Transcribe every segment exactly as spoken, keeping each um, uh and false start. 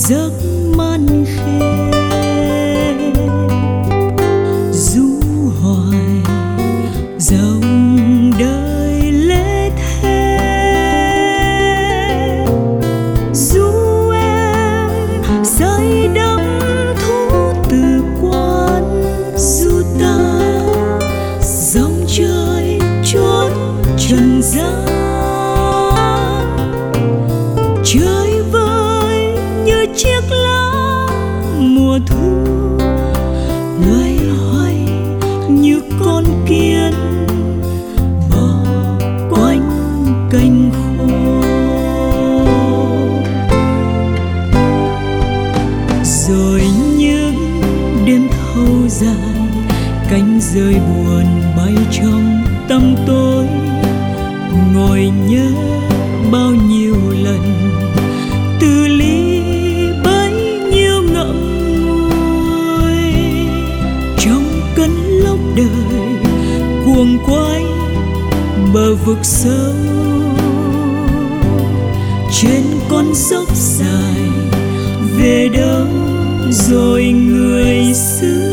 giấc man khê. Du hoài dòng đời lê thế, du em say đắm thú từ quan, du ta dòng trời chốn trần gian. Trời vơi như chiếc lá mùa thu, loay hoay như con kiến bò quanh cành khô. Rồi những đêm thâu dài, cánh rơi buồn bay trong tăm tối, ngồi nhớ bao nhiêu lần từ ly bấy nhiêu ngậm ngùi. Trong cơn lốc đời cuồng quay bờ vực sâu, trên con dốc dài về đâu rồi người xưa.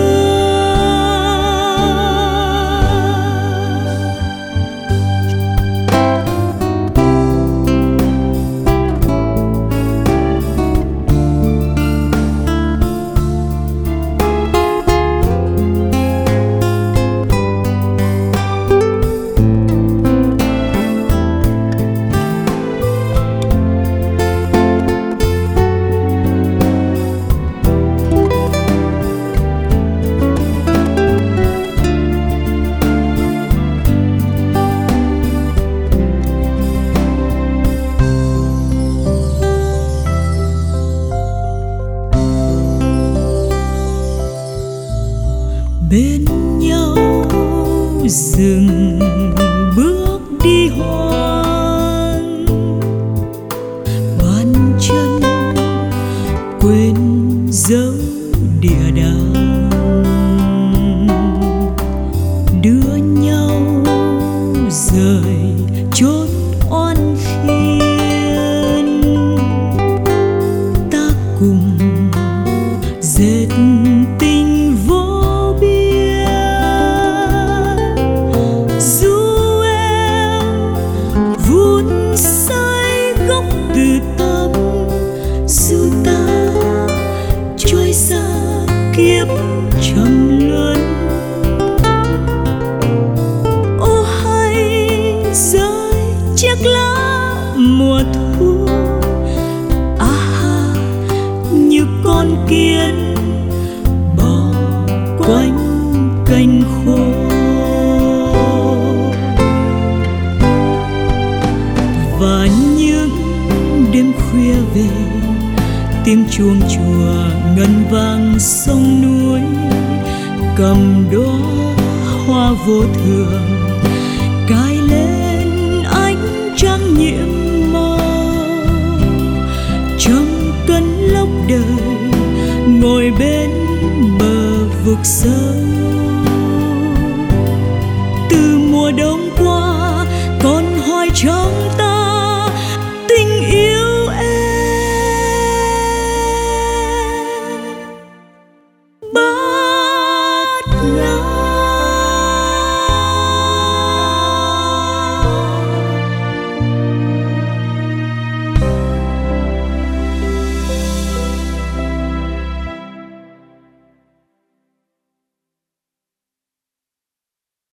Bên nhau dừng bước đi hoang, bàn chân quên dấu địa đàng, đưa nhau rời chốn oan khiên. Ta cùng dệt tình vô từ tâm, dù ta trôi xa kiếp trầm luân. Ô hay rơi chiếc lá mùa thu, à ha như con kiến bò quanh cành khô. Và những đêm khuya về, tiếng chuông chùa ngân vang sông núi, cầm đóa hoa vô thường cài lên ánh trăng nhiệm màu. Trong cơn lốc đời ngồi bên bờ vực sâu,